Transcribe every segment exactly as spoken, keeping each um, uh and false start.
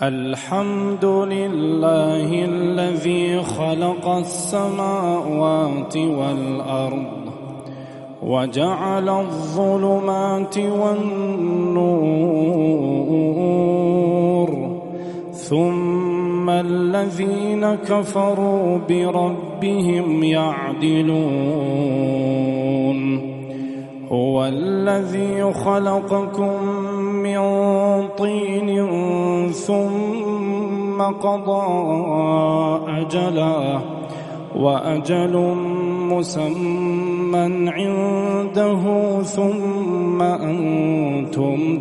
الحمد لله الذي خلق السماوات والأرض وجعل الظلمات والنور، ثم الذين كفروا بربهم يعدلون. هو الذي خلقكم من طين ثم قضى أجلا وأجل مسمى عنده ثم أنتم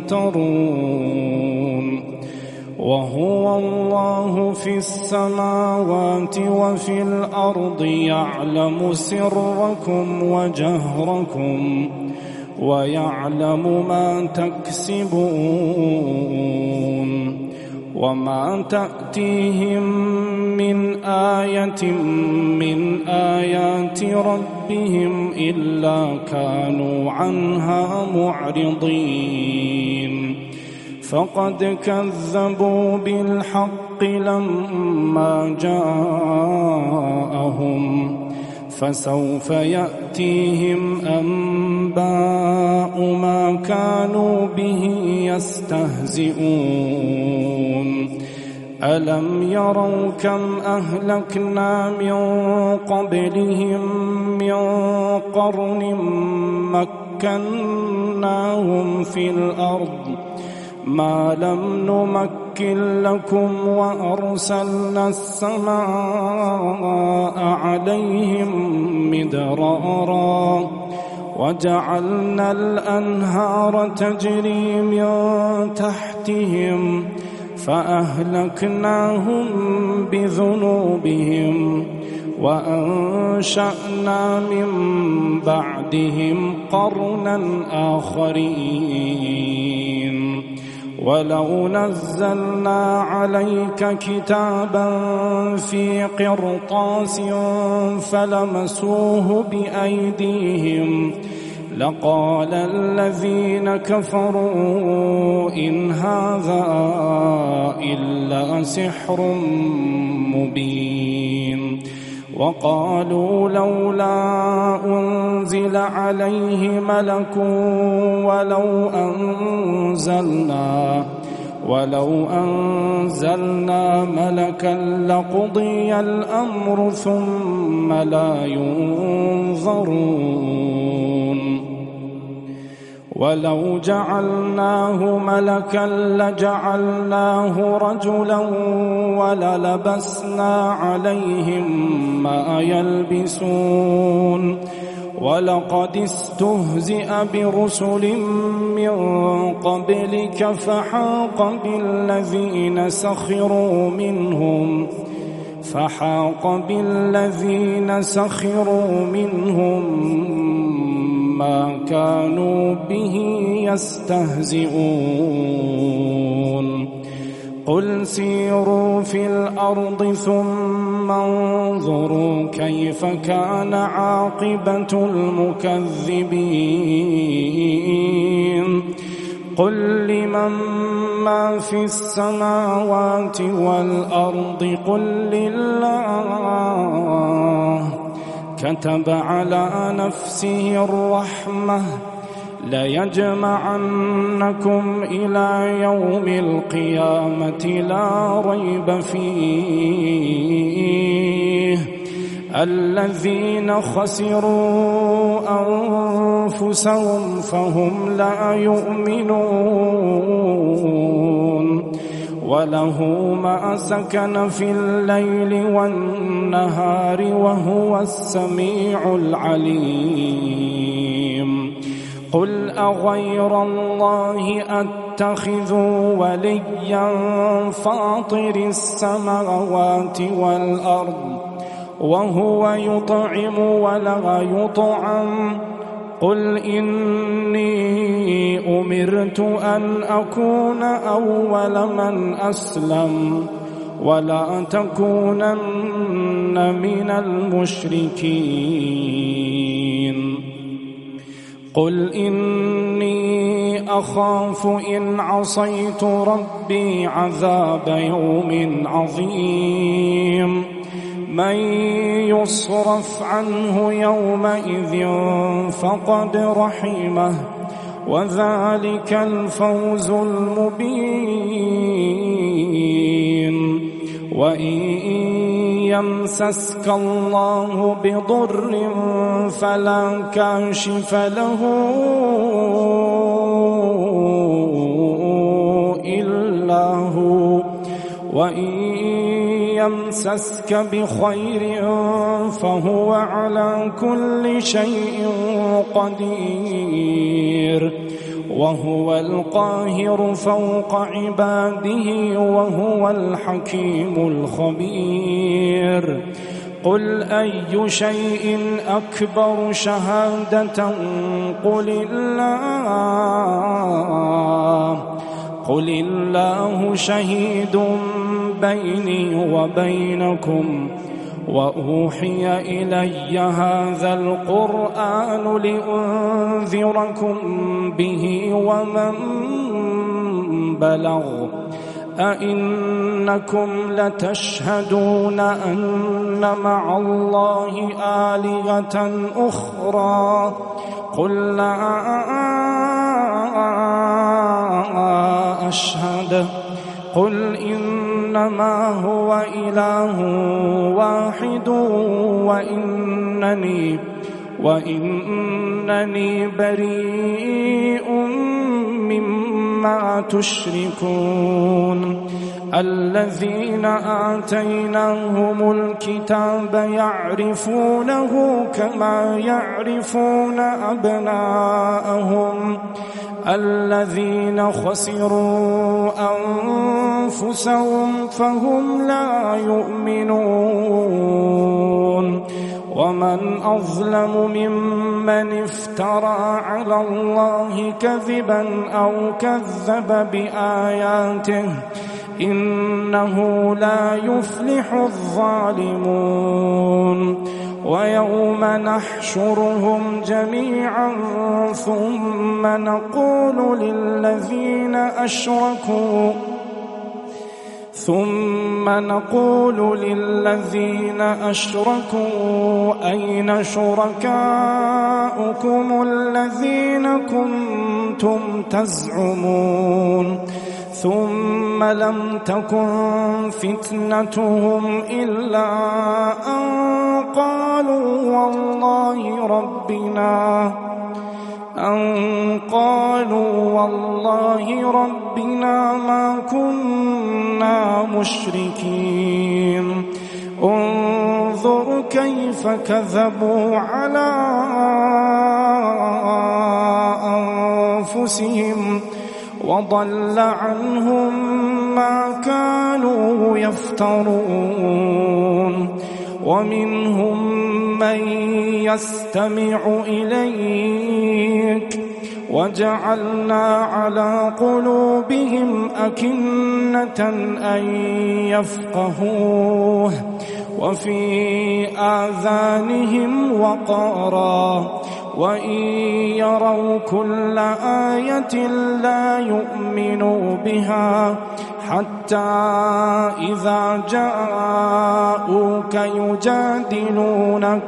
تمترون. وهو الله في السماوات وفي الأرض يعلم سركم وجهركم ويعلم ما تكسبون. وما تأتيهم من آية من آيات ربهم إلا كانوا عنها معرضين. فقد كذبوا بالحق لما جاءهم، فسوف يأتيهم أنباء ما كانوا به يستهزئون. ألم يروا كم أهلكنا من قبلهم من قرن مكناهم في الأرض ما لم نمكن لكم، وأرسلنا السماء عليهم مدرارا وجعلنا الأنهار تجري من تحتهم فأهلكناهم بذنوبهم وأنشأنا من بعدهم قرنا آخرين. ولو نزلنا عليك كتابا في قرطاس فلمسوه بأيديهم لقال الذين كفروا إن هذا إلا سحر مبين. وقالوا لولا أنزل عليه ملك ولو أنزلنا ولو أنزلنا ملكا لقضي الأمر ثم لا ينظرون. ولو جعلناه ملكا لجعلناه رجلا وللبسنا عليهم ما يلبسون. ولقد استهزئ برسل من قبلك فحاق بالذين سخروا منهم فحاق بالذين سخروا منهم ما كانوا به يستهزئون. قل سيروا في الأرض ثم انظروا كيف كان عاقبة المكذبين. قل لمن ما في السماوات والأرض قل لله كتب على نفسه الرحمة ليجمعنكم إلى يوم القيامة لا ريب فيه. الذين خسروا أنفسهم فهم لا يؤمنون. وله ما سكن في الليل والنهار وهو السميع العليم. قل أغير الله أتخذ وليا فاطر السماوات والأرض وهو يطعم ولا يطعم. قل إني أمرت أن أكون أول من أسلم ولا تكونن من المشركين. قل إني أخاف إن عصيت ربي عذاب يوم عظيم من يصرف عنه يومئذ فقد رحمه وذلك الفوز المبين وإن يمسسك الله بضر فلا كاشف له إلا هو وإن يمسسك بخير فهو على كل شيء قدير وهو القاهر فوق عباده وهو الحكيم الخبير قل أي شيء أكبر شهادة قل الله قل الله شهيد بيني وبينكم وأوحي إلي هذا القرآن لأنذركم به ومن بلغ أئنكم لتشهدون أن مع الله آلهة أخرى قل لا أشهد قل إنما هو إله واحد وإنني وإنني بريء مما تشركون الذين آتيناهم الكتاب يعرفونه كما يعرفون أبناءهم الذين خسروا أنفسهم فهم لا يؤمنون ومن أظلم ممن افترى على الله كذبا أو كذب بآياته إنه لا يفلح الظالمون ويوم نحشرهم جميعا ثم نقول للذين أشركوا ثم نقول للذين أشركوا أين شركاؤكم الذين كنتم تزعمون ثم لم تكن فتنتهم إلا أن قالوا والله ربنا أن قالوا والله ربنا ما كنا مشركين انظر كيف كذبوا على أنفسهم وضل عنهم ما كانوا يفترون ومنهم من يستمع إليك وجعلنا على قلوبهم أكنة أن يفقهوه وفي آذانهم وقرا وإن يروا كل آية لا يؤمنوا بها حتى إذا جاءوك يجادلونك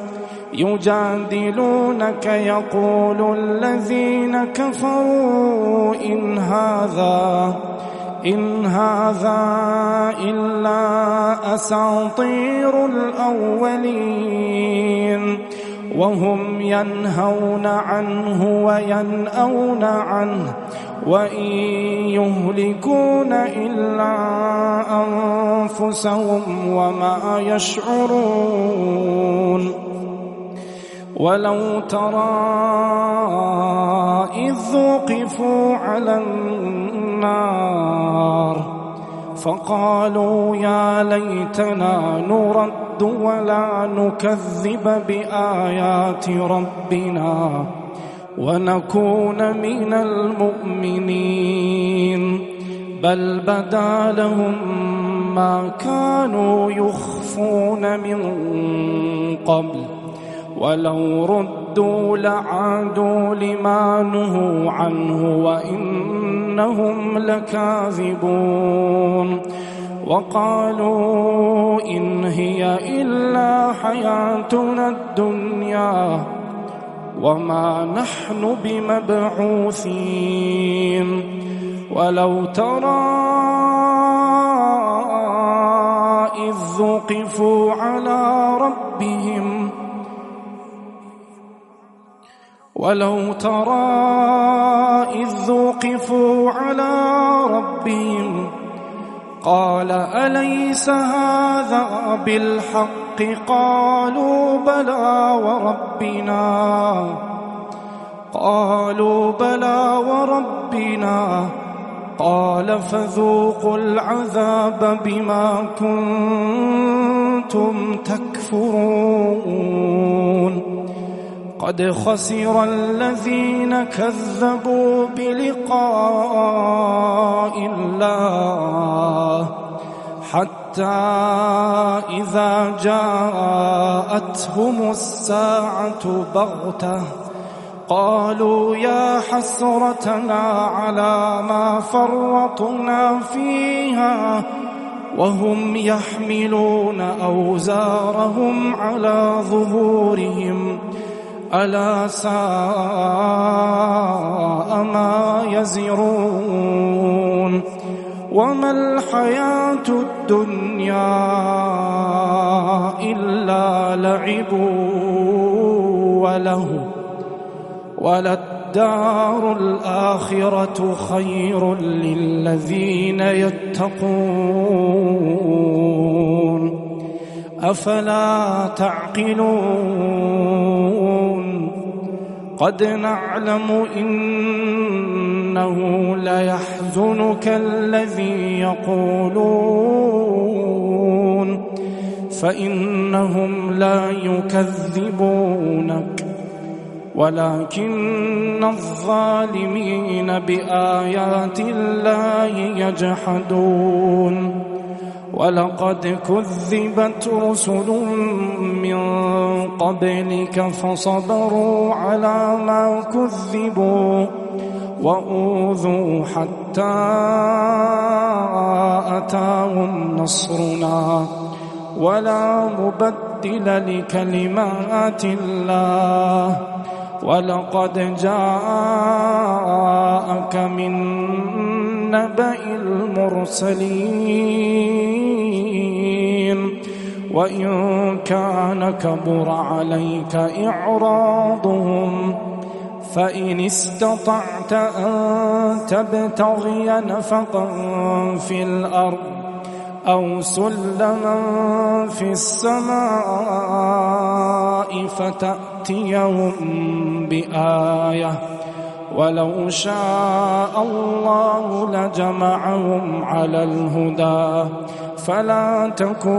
يجادلونك يقول الذين كفروا إن هذا إن هذا إلا أساطير الأولين وهم ينهون عنه وينأون عنه وإن يهلكون إلا أنفسهم وما يشعرون ولو ترى إذ وقفوا على النار فقالوا يا ليتنا نرد ولا نكذب بآيات ربنا ونكون من المؤمنين بل بدا لهم ما كانوا يخفون من قبل ولو رد ودوا لعادوا لما نهوا عنه وإنهم لكاذبون وقالوا إن هي إلا حياتنا الدنيا وما نحن بمبعوثين ولو ترى إذ وقفوا على ربهم ولو ترى إذ وقفوا على ربهم قال أليس هذا بالحق قالوا بلى وربنا قالوا بلى وربنا قال فذوقوا العذاب بما كنتم تكفرون قد خسر الذين كذبوا بلقاء الله حتى إذا جاءتهم الساعة بغتة قالوا يا حسرتنا على ما فرطنا فيها وهم يحملون أوزارهم على ظهورهم ألا ساء ما يزرون وما الحياة الدنيا إلا لعب وله وللدار الآخرة خير للذين يتقون أفلا تعقلون قد نعلم إنه ليحزنك الذي يقولون فإنهم لا يكذبونك ولكن الظالمين بآيات الله يجحدون ولقد كذبت رسل من قبلك فصبروا على ما كذبوا وأوذوا حتى أتاهم نصرنا ولا مبدل لكلمات الله ولقد جاءك من نبأ المرسلين وإن كان كبر عليك إعراضهم فإن استطعت أن تبتغي نفقا في الأرض أو سلما في السماء فتأتيهم بآية ولو شاء الله لجمعهم على الهدى فلا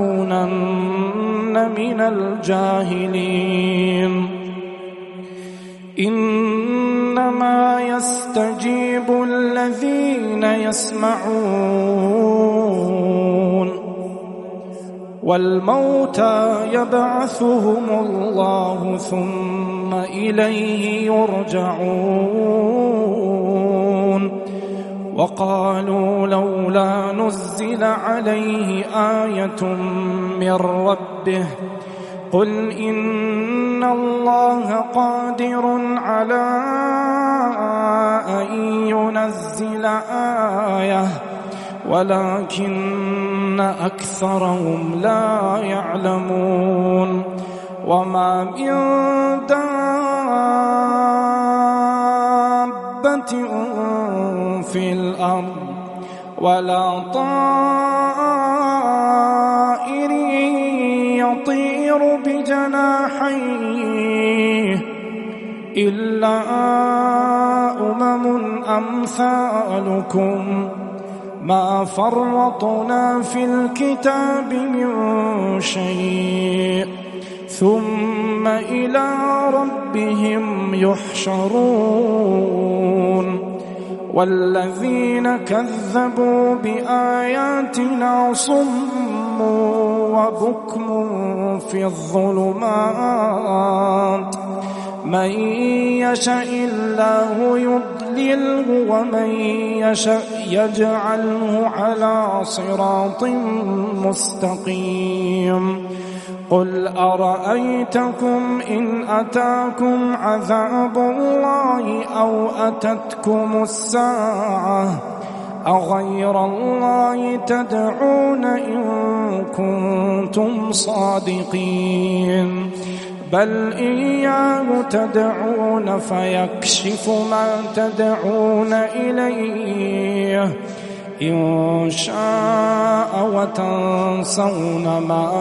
تكونن من الجاهلين إنما يستجيب الذين يسمعون والموتى يبعثهم الله ثم إليه يرجعون وقالوا لولا نزل عليه آية من ربه قل إن الله قادر على أن ينزل آية ولكن أكثرهم لا يعلمون وما من دابة في الأرض ولا طائر يطير بجناحيه إلا أمم أمثالكم ما فرطنا في الكتاب من شيء ثم إلى ربهم يحشرون والذين كذبوا بآياتنا صم وبكم في الظلمات من يشاء الله يضلله ومن يشاء يجعله على صراط مستقيم. قل أرأيتكم إن أتاكم عذاب الله أو أتتكم الساعة أغير الله تدعون إن كنتم صادقين؟ بل إياه تدعون فيكشف ما تدعون إليه إن شاء وتنسون ما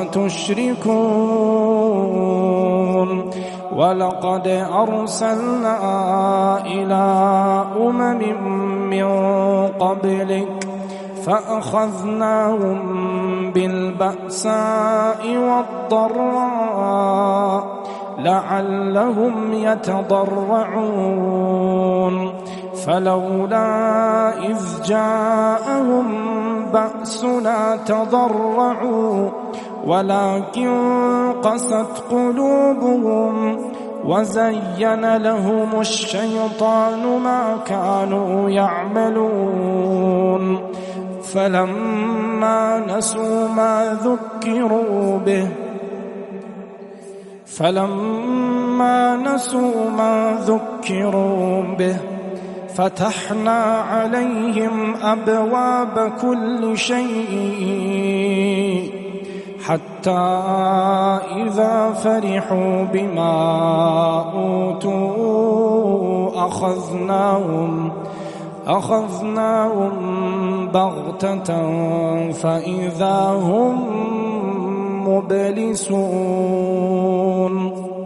تشركون. ولقد أرسلنا إلى أمم من قبلك فأخذناهم بالبأساء والضراء لعلهم يتضرعون. فلولا إذ جاءهم بأسنا تضرعوا ولكن قست قلوبهم وزين لهم الشيطان ما كانوا يعملون. فلما نسوا ما ذكروا به فلما نسوا ما ذكروا به فتحنا عليهم أبواب كل شيء حتى إذا فرحوا بما أوتوا أخذناهم أخذناهم بغتة فإذا هم مبلسون.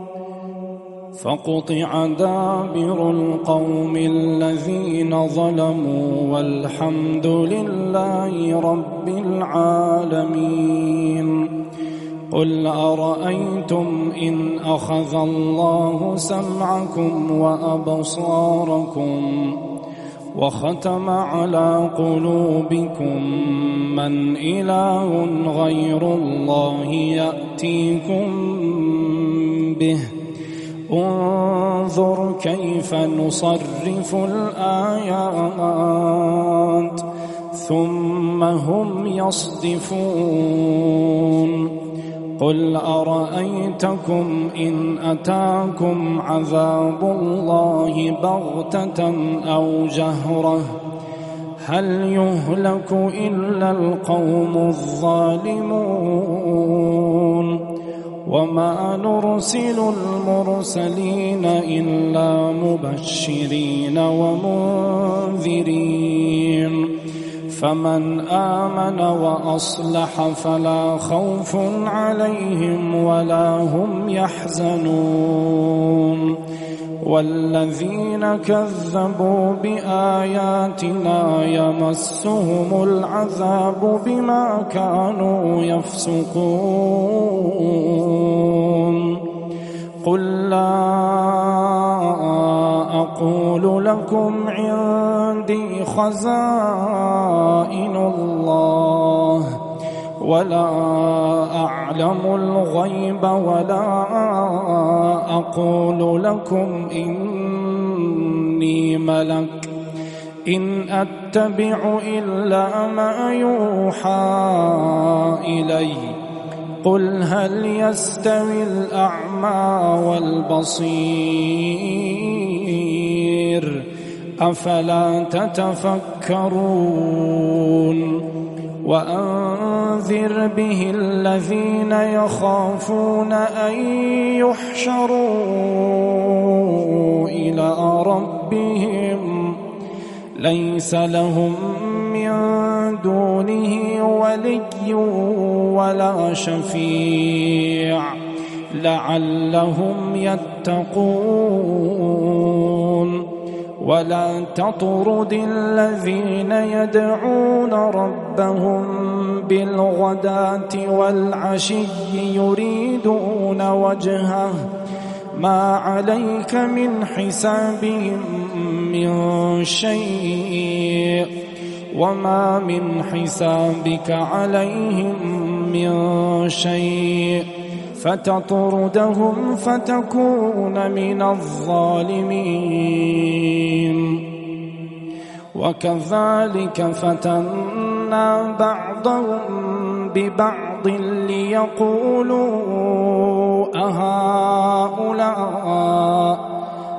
فقطع دابر القوم الذين ظلموا والحمد لله رب العالمين. قل أرأيتم إن أخذ الله سمعكم وأبصاركم وختم على قلوبكم من إله غير الله يأتيكم به انظر كيف نصرف الآيات ثم هم يصدفون. قل أرأيتكم إن أتاكم عذاب الله بغتة أو جهرة هل يهلك إلا القوم الظالمون؟ وما نرسل المرسلين إلا مبشرين ومنذرين فمن آمن وأصلح فلا خوف عليهم ولا هم يحزنون. والذين كذبوا بآياتنا يمسهم العذاب بما كانوا يفسقون. قل لا أقول لكم عندي خزائن الله ولا أعلم الغيب ولا أقول لكم إني ملك إن أتبع إلا ما يوحى إلي. قل هل يستوي الأعمى والبصير أفلا تتفكرون. وأنذر به الذين يخافون أن يحشروا إلى ربهم ليس لهم من دونه ولي ولا شفيع لعلهم يتقون. ولا تطرد الذين يدعون ربهم بالغداة والعشي يريدون وجهه ما عليك من حسابهم من شيء وما من حسابك عليهم من شيء فتطردهم فتكون من الظالمين. وكذلك فتنا بعضهم ببعض ليقولوا أهؤلاء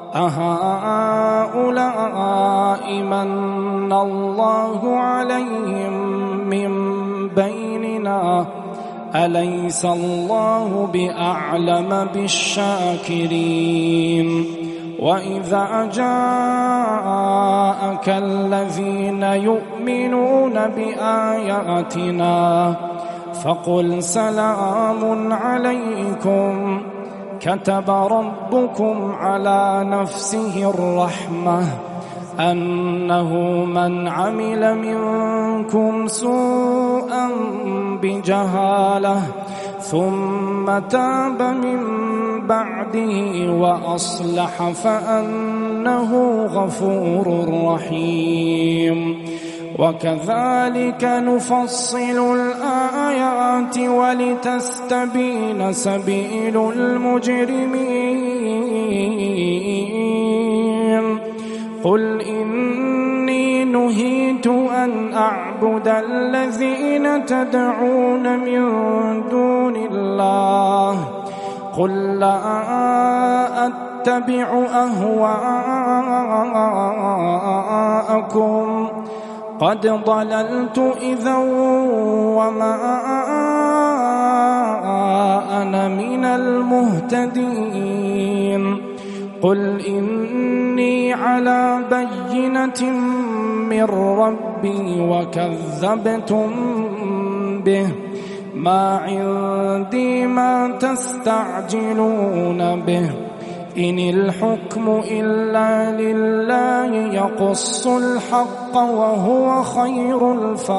أهؤلاء من الله عليهم من بيننا أليس الله بأعلم بالشاكرين. وإذا جاءك الذين يؤمنون بآياتنا فقل سلام عليكم كتب ربكم على نفسه الرحمة أنه من عمل منكم سوءا بجهالة ثم تاب من بعده وأصلح فأنه غفور رحيم. وكذلك نفصل الآيات ولتستبين سبيل المجرمين. قل إني نهيت أن أعبد الذين تدعون من دون الله قل لا أتبع أهواءكم قد ضللت إذا وما أنا من المهتدين. قل إني على بينة من ربي وكذبتم به ما عندي ما تستعجلون به إن الحكم إلا لله يقص الحق وهو خير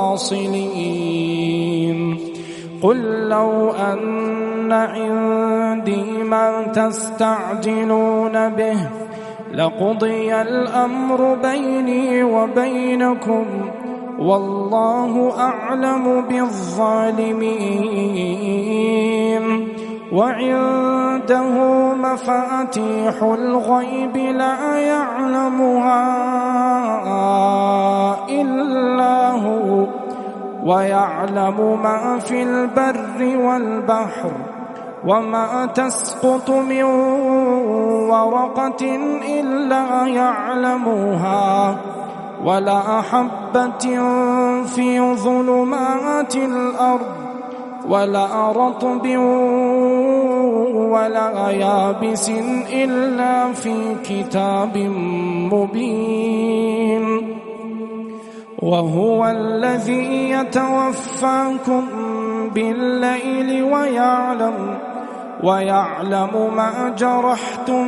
الفاصلين. قل لو أن عندي ما تستعجلون به لقضي الأمر بيني وبينكم والله أعلم بالظالمين. وعنده مفاتيح الغيب لا يعلمها إلا هو ويعلم ما في البر والبحر وما تسقط من ورقة إلا يعلمها ولا حبة في ظلمات الأرض ولا رطب ولا يابس إلا في كتاب مبين. وهو الذي يتوفاكم بالليل ويعلم ويعلم ما جرحتم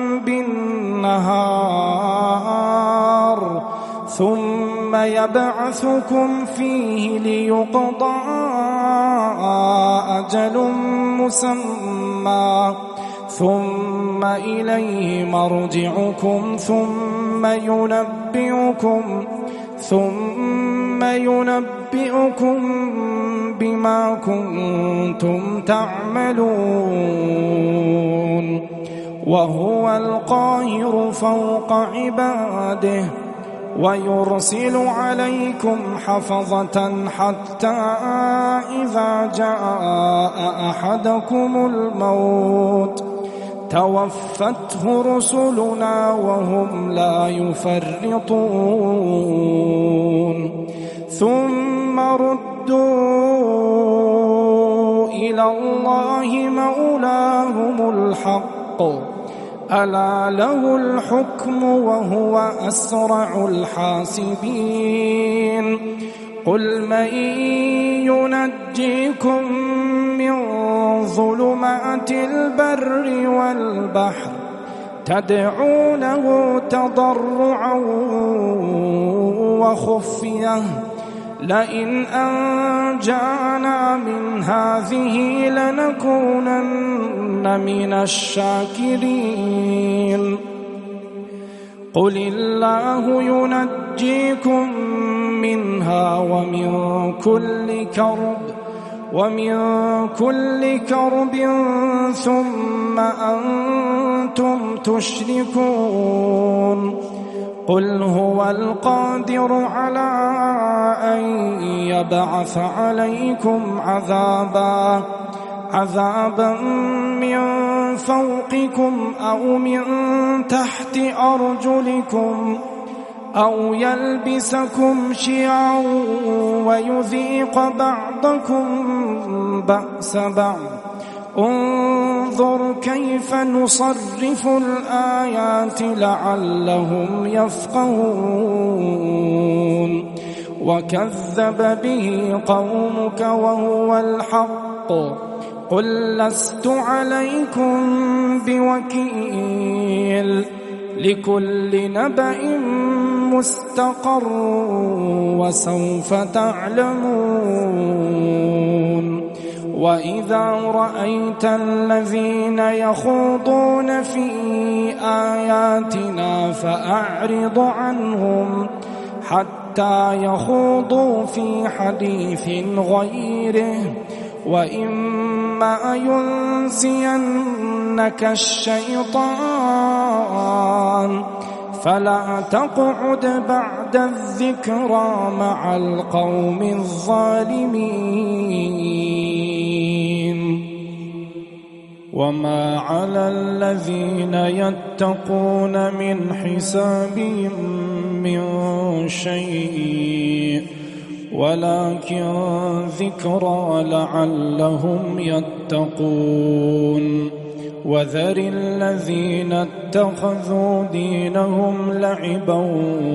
بالنهار ثم يبعثكم فيه ليقضى أجل مسمى ثم إليه مرجعكم ثم ينبئكم ثم ينبئكم بما كنتم تعملون. وهو القاهر فوق عباده ويرسل عليكم حفظة حتى إذا جاء أحدكم الموت توفته رسلنا وهم لا يفرطون ثم ردوا إلى الله مولاهم الحق ألا له الحكم وهو أسرع الحاسبين. قل من ينجيكم من ظلمات البر والبحر تدعونه تضرعا وخفية لئن أنجانا من هذه لنكونن من الشاكرين. قل الله ينجيكم منها ومن كل كرب ومن كل كرب ثم أنتم تشركون قل هو القادر على أن يبعث عليكم عذابا عذابا من فوقكم أو من تحت أرجلكم أو يلبسكم شيعا ويذيق بعضكم بأس بعض انظر كيف نصرف الآيات لعلهم يفقهون وكذب به قومك وهو الحق قل لست عليكم بوكيل لكل نبأ مستقر وسوف تعلمون وإذا رأيت الذين يخوضون في آياتنا فأعرض عنهم حتى يخوضوا في حديث غيره وإما ينسينك الشيطان فلا تقعد بعد الذكرى مع القوم الظالمين وما على الذين يتقون من حسابهم من شيء ولكن ذكرى لعلهم يتقون وذر الذين اتخذوا دينهم لعبا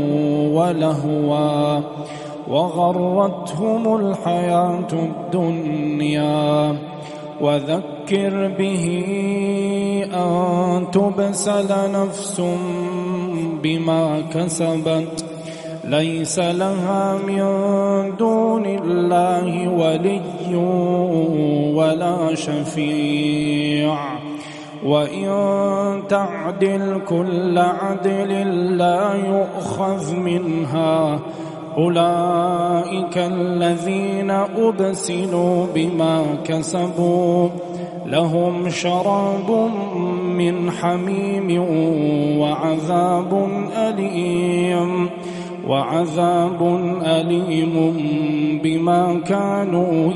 ولهوا وغرتهم الحياة الدنيا وذكر به أن تبسل نفس بما كسبت ليس لها من دون الله ولي ولا شفيع وإن تعدل كل عدل لا يؤخذ منها أولئك الذين أبسلوا بما كسبوا لهم شراب من حميم وعذاب أليم وعذاب أليم بما كانوا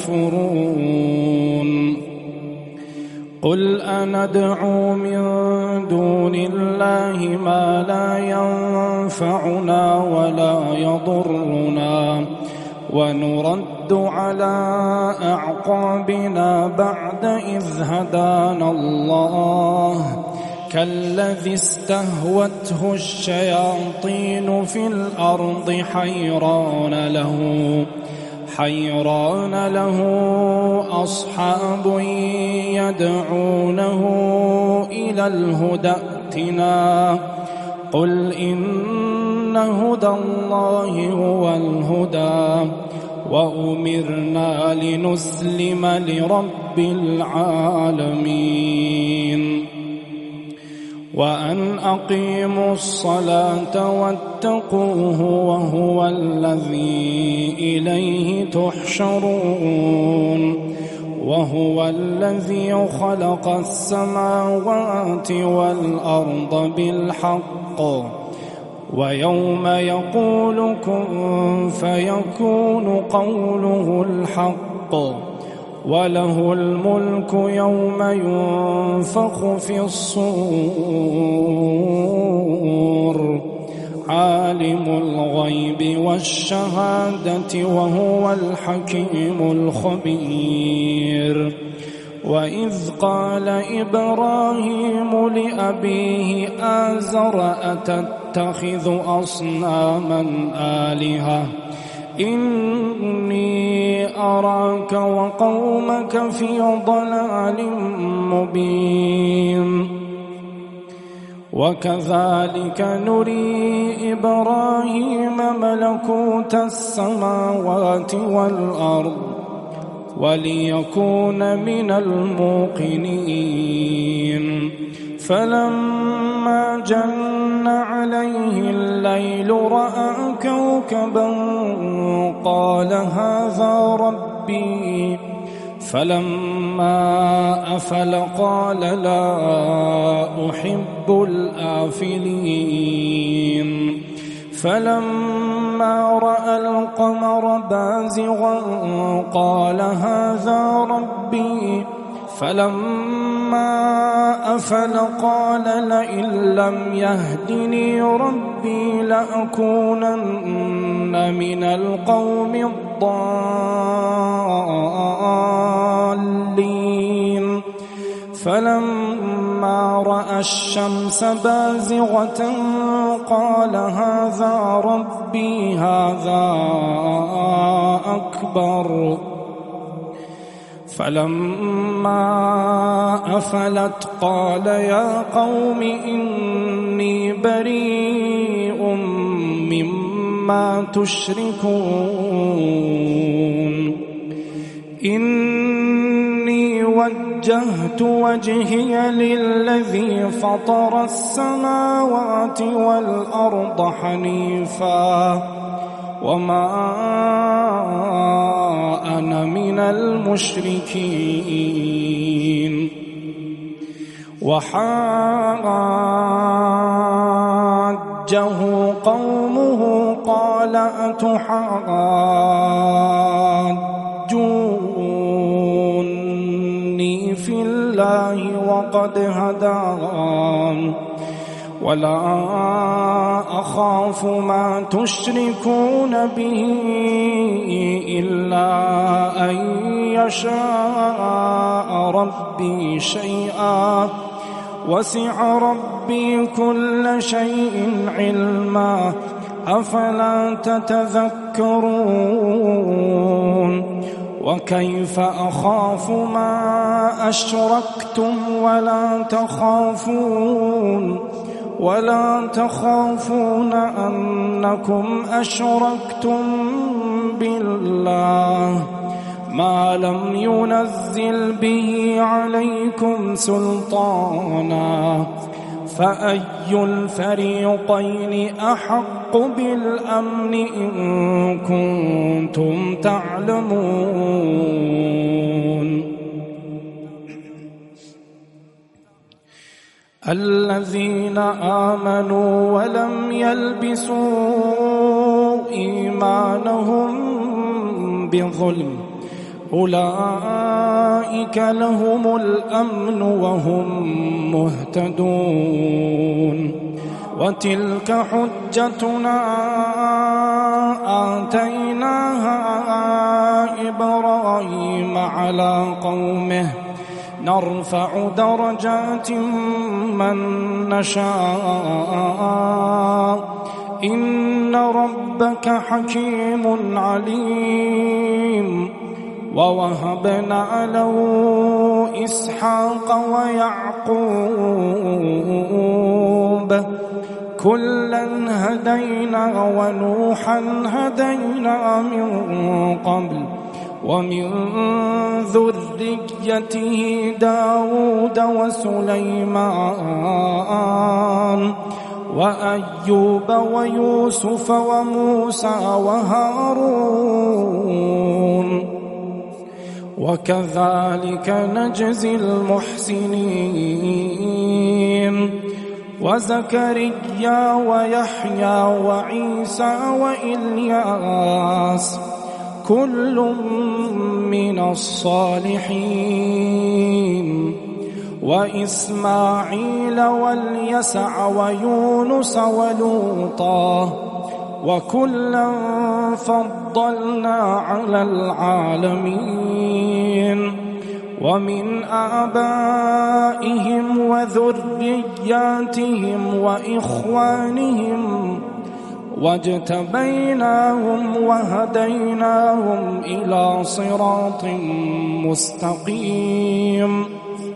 يكفرون قل أندعو من دون الله ما لا ينفعنا ولا يضرنا ونرد على أعقابنا بعد إذ هدانا الله كالذي استهوته الشياطين في الأرض حيران له حيران له أصحاب يدعونه إلى الهدى ائتنا قل إن هدى الله هو الهدى وأمرنا لنسلم لرب العالمين وأن أقيموا الصلاة واتقوه وهو الذي إليه تحشرون وهو الذي خلق السماوات والأرض بالحق ويوم يقول كن فيكون قوله الحق وله الملك يوم ينفخ في الصور عالم الغيب والشهادة وهو الحكيم الخبير وإذ قال إبراهيم لأبيه آزر أتتخذ أصناما آلهة إني أراك وقومك في ضلال مبين وكذلك نري إبراهيم ملكوت السماوات والأرض وليكون من الموقنين فلما جن عليه الليل رأى كوكبا قال هذا ربي فلما أفل قال لا أحب الآفلين فلما رأى القمر بازغا قال هذا ربي فلما أفل قال لئن لم يهدني ربي لأكونن من القوم الضالين فلما رأى الشمس بازغة قال هذا ربي هذا أكبر فلما أفلت قال يا قوم إني بريء مما تشركون إني وجهت وجهي للذي فطر السماوات والأرض حنيفا وما أنا من المشركين وحاجه قومه قال أتحاجوني في الله وقد هدان ولا أخاف ما تشركون به إلا أن يشاء ربي شيئا وسع ربي كل شيء علما أفلا تتذكرون وكيف أخاف ما أشركتم ولا تخافون ولا تخافون أنكم أشركتم بالله ما لم ينزل به عليكم سلطانا فأي الفريقين أحق بالأمن إن كنتم تعلمون الذين آمنوا ولم يلبسوا إيمانهم بظلم أولئك لهم الأمن وهم مهتدون وتلك حجتنا آتيناها إبراهيم على قومه نرفع درجات من نشاء إن ربك حكيم عليم ووهبنا له إسحاق ويعقوب كلا هدينا ونوحا هدينا من قبل ومن ذريته داود وسليمان وأيوب ويوسف وموسى وهارون وكذلك نجزي المحسنين وزكريا ويحيى وعيسى وإلياس كل من الصالحين وإسماعيل واليسع ويونس ولوطا وكلا فضلنا على العالمين ومن آبائهم وذرياتهم وإخوانهم واجتبيناهم وهديناهم إلى صراط مستقيم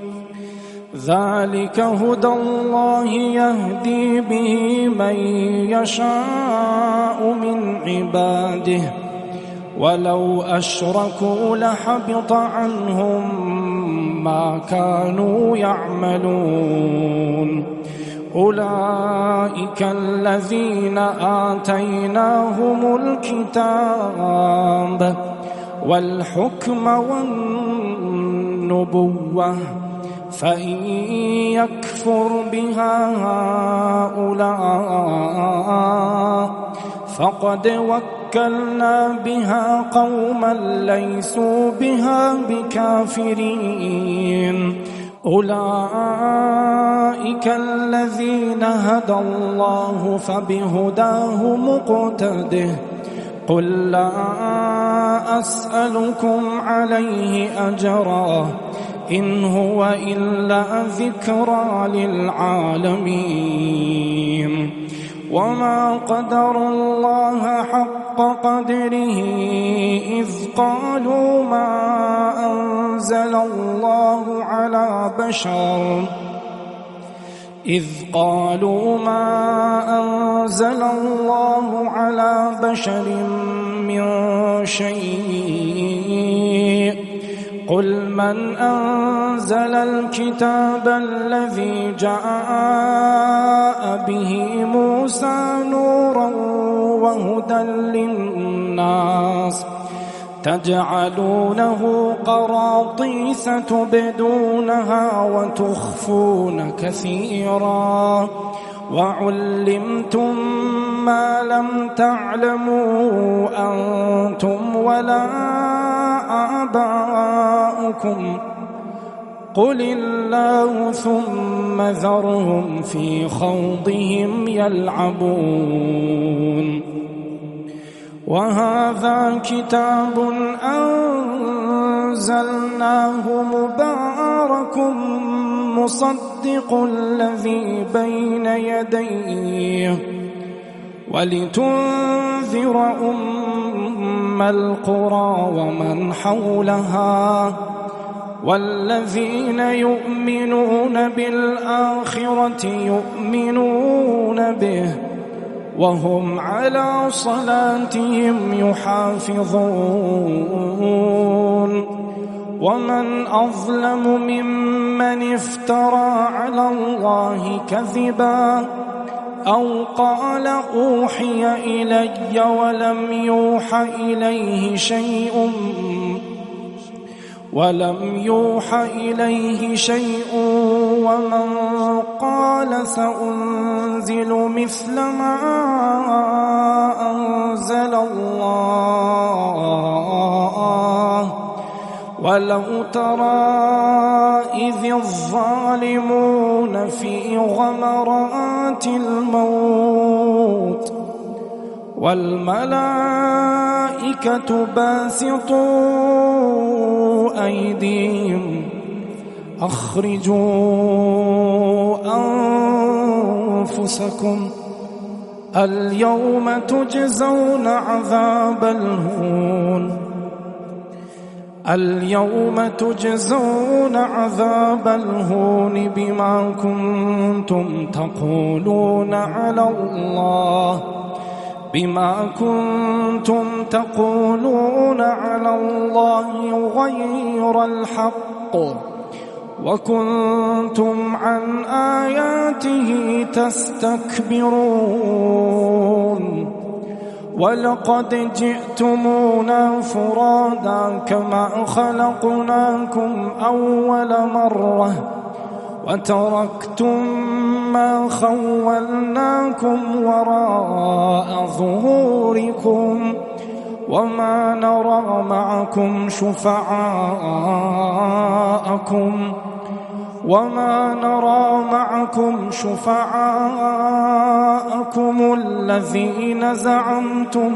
ذلك هدى الله يهدي به من يشاء من عباده ولو أشركوا لحبط عنهم ما كانوا يعملون أولئك الذين آتيناهم الكتاب والحكم والنبوة، فإن يكفر بها هؤلاء فقد وكلنا بها قوما ليسوا بها بكافرين. أولئك الذين هدى الله فبهداه مقتده. قل لا أسألكم عليه أجرا إن هو إلا ذكرى للعالمين. وما قدر الله حق قدره إذ قالوا ما أنزل الله على بشر إذ قالوا ما أنزل الله على بشر من شيء. قل من أنزل الكتاب الذي جاء به موسى نورا وهدى للناس تجعلونه قراطيس تبدونها وتخفون كثيرا وعلمتم ما لم تعلموا أنتم ولا آباؤكم قل الله ثم ذرهم في خوضهم يلعبون. وهذا كتاب أنزلناه مبارك مصدق الذي بين يديه ولتنذر أم القرى ومن حولها والذين يؤمنون بالآخرة يؤمنون به وهم على صلاتهم يحافظون. ومن أظلم ممن افترى على الله كذبا أو قال أوحي إلي ولم يوح إليه شيء ولم يوح إليه شيء ومن قال سأنزل مثل ما أنزل الله ولو ترى إذ الظالمون في غمرات الموت والملائكة باسطوا أيديهم أخرجوا أنفسكم اليوم تجزون عذاب الهون اليوم تجزون عذاب الهون بما كنتم تقولون على الله بما كنتم تقولون على الله غير الحق وكنتم عن آياته تستكبرون. ولقد جئتمونا فرادا كما خلقناكم أول مرة وتركتم ما خولناكم وراء ظهوركم وما نرى معكم شفعاءكم وما نرى معكم شفعاءكم الذين زعمتم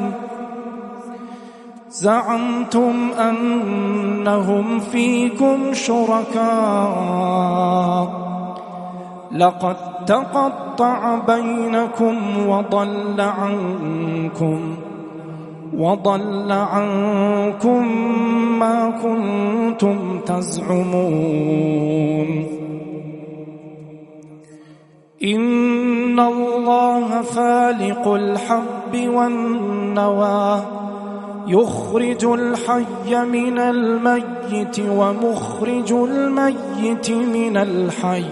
زعمتم أنهم فيكم شركاء لقد تقطع بينكم وضل عنكم وضل عنكم ما كنتم تزعمون. إن الله فالق الحب والنوى يخرج الحي من الميت ومخرج الميت من الحي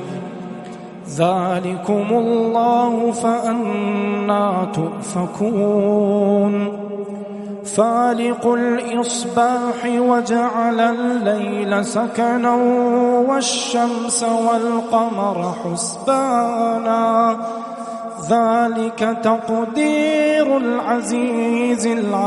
ذلكم الله فأنى تؤفكون. فالق الإصباح وجعل الليل سكنا والشمس والقمر حسبانا ذلك تقدير العزيز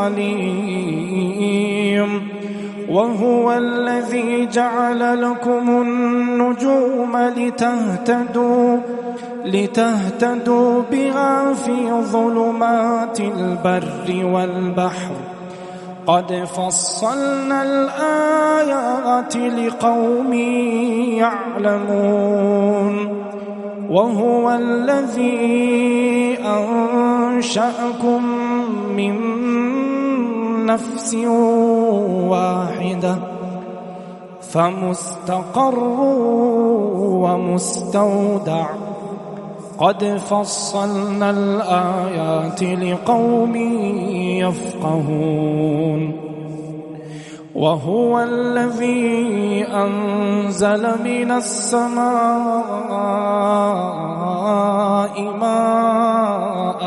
العليم وهو الذي جعل لكم النجوم لتهتدوا لتهتدوا بها في ظلمات البر والبحر قد فصلنا الآيات لقوم يعلمون وهو الذي أنشأكم من نفس واحدة فمستقر ومستودع قد فصلنا الآيات لقوم يفقهون وهو الذي أنزل من السماء ماء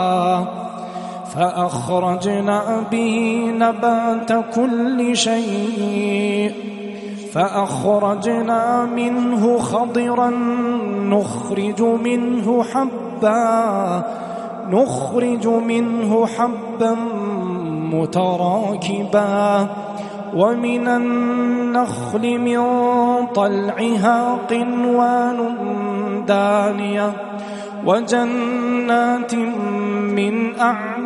فأخرجنا به نبات كل شيء فأخرجنا منه خضرا نخرج منه حبا نخرج منه حبا متراكبا ومن النخل من طلعها قنوان دانية وجنات من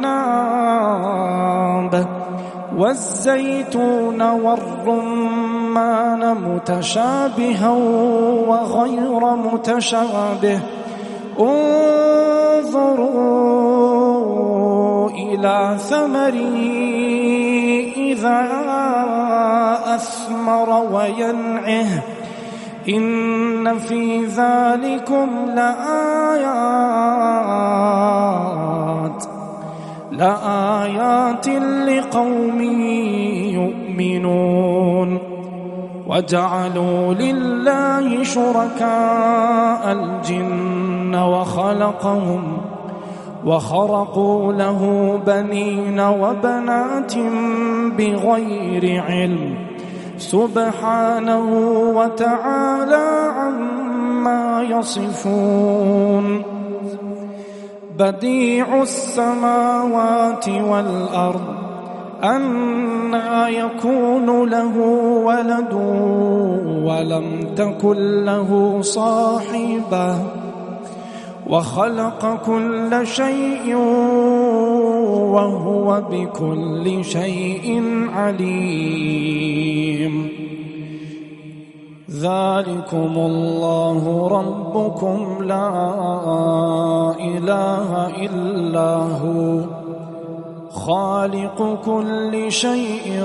أعناب والزيتون والرمان متشابها وغير متشابه انظروا إلى ثمره إذا أثمر وينعه إن في ذلكم لآيات لآيات لقوم يؤمنون وجعلوا لله شركاء الجن وخلقهم وخرقوا له بنين وبنات بغير علم سبحانه وتعالى عما يصفون بديع السماوات والأرض أنى يكون له ولد ولم تكن له صاحبة وخلق كل شيء وهو بكل شيء عليم ذلكم الله ربكم لا إله إلا هو خالق كل شيء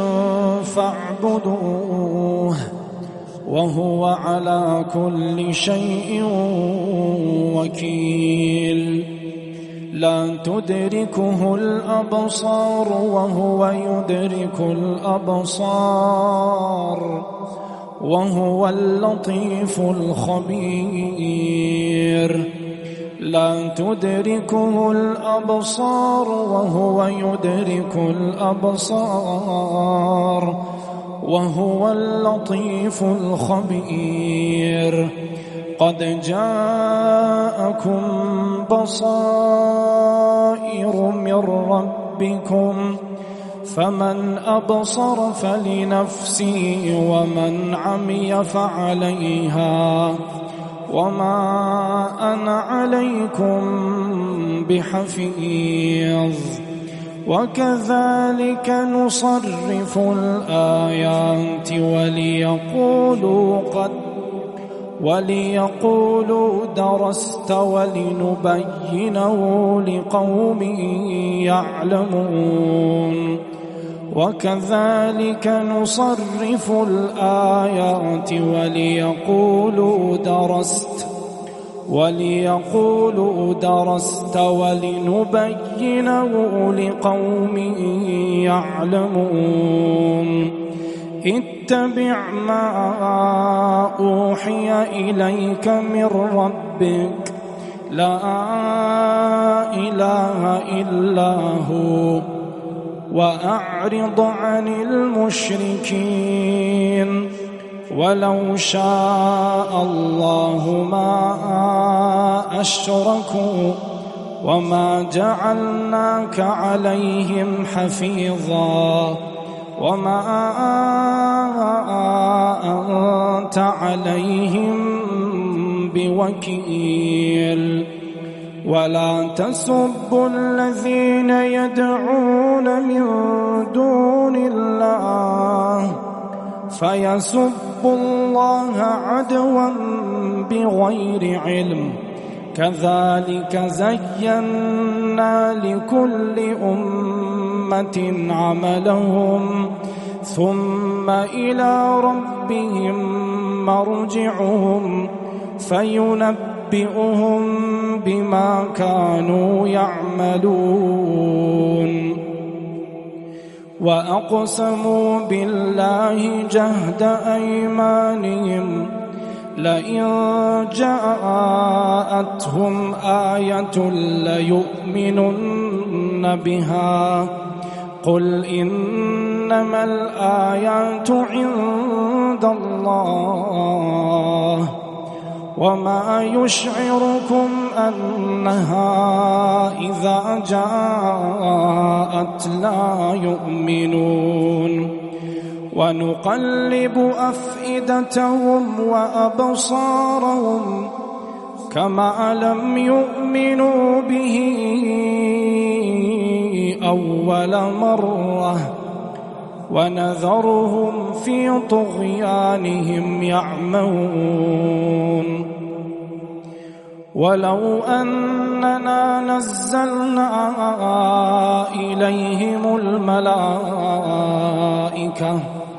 فاعبدوه وهو على كل شيء وكيل لا تدركه الأبصار وهو يدرك الأبصار وهو اللطيف الخبير لا تدركه الأبصار وهو يدرك الأبصار وهو اللطيف الخبير قد جاءكم بصائر من ربكم فمن أبصر فلنفسه ومن عمي فعليها وما أنا عليكم بحفيظ وكذلك نصرف الآيات وليقولوا قد وليقولوا درست ولنبينه لقوم يعلمون وكذلك نصرف الآيات وليقولوا درست وليقولوا درست ولنبينه لقوم يعلمون اتبع ما أوحي إليك من ربك لا إله إلا هو وأعرض عن المشركين ولو شاء الله ما أشركوا وما جعلناك عليهم حفيظا وما أنت عليهم بوكيل ولا تسبوا الذين يدعون من دون الله فيسبوا الله عدوا بغير علم كذلك زينا لكل أمة عملهم ثم إلى ربهم مرجعهم فينبئهم بما كانوا يعملون وأقسموا بالله جهد أيمانهم لئن جاءتهم آية ليؤمنن بها قل إنما الآيات عند الله وما يشعركم أنها إذا جاءت لا يؤمنون ونقلب أفئدتهم وأبصارهم كما لم يؤمنوا به أول مرة ونذرهم في طغيانهم يعمهون ولو أننا نزلنا إليهم الملائكة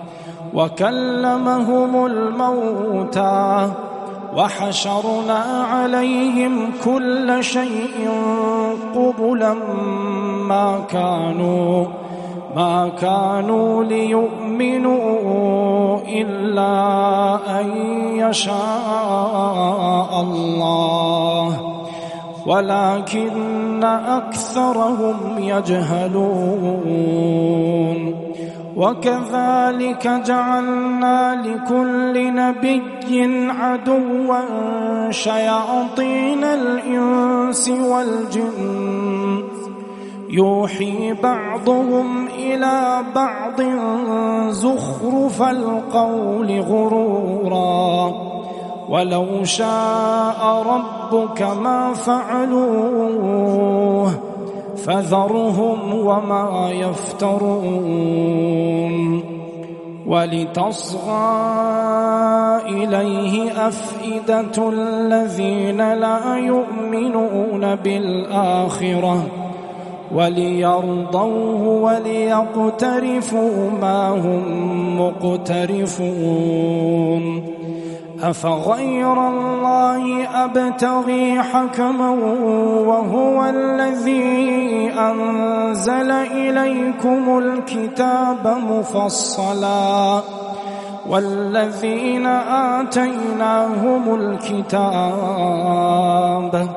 وكلمهم الموتى وحشرنا عليهم كل شيء قبلا ما كانوا ما كانوا ليؤمنوا إلا أن يشاء الله ولكن أكثرهم يجهلون وكذلك جعلنا لكل نبي عدوا شياطين الإنس والجن يوحي بعضهم إلى بعض زخرف القول غرورا ولو شاء ربك ما فعلوه فذرهم وما يفترون ولتصغى إليه أفئدة الذين لا يؤمنون بالآخرة وليرضوه وليقترفوا ما هم مقترفون أفغير الله أبتغي حكما وهو الذي أنزل إليكم الكتاب مفصلا والذين آتيناهم الكتاب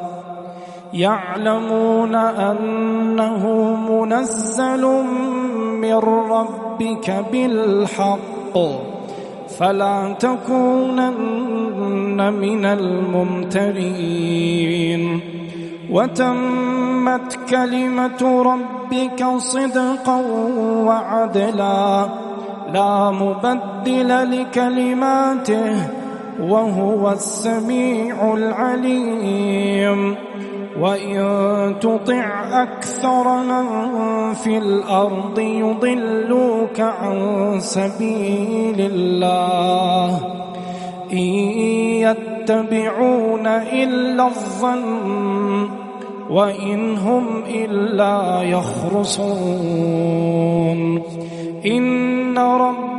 يعلمون أنه منزل من ربك بالحق فلا تكونن من الممترين وتمت كلمة ربك صدقا وعدلا لا مبدل لكلماته وهو السميع العليم وإن تطع أكثر من في الأرض يضلوك عن سبيل الله إن يتبعون إلا الظن وإن هم إلا يخرصون إن رب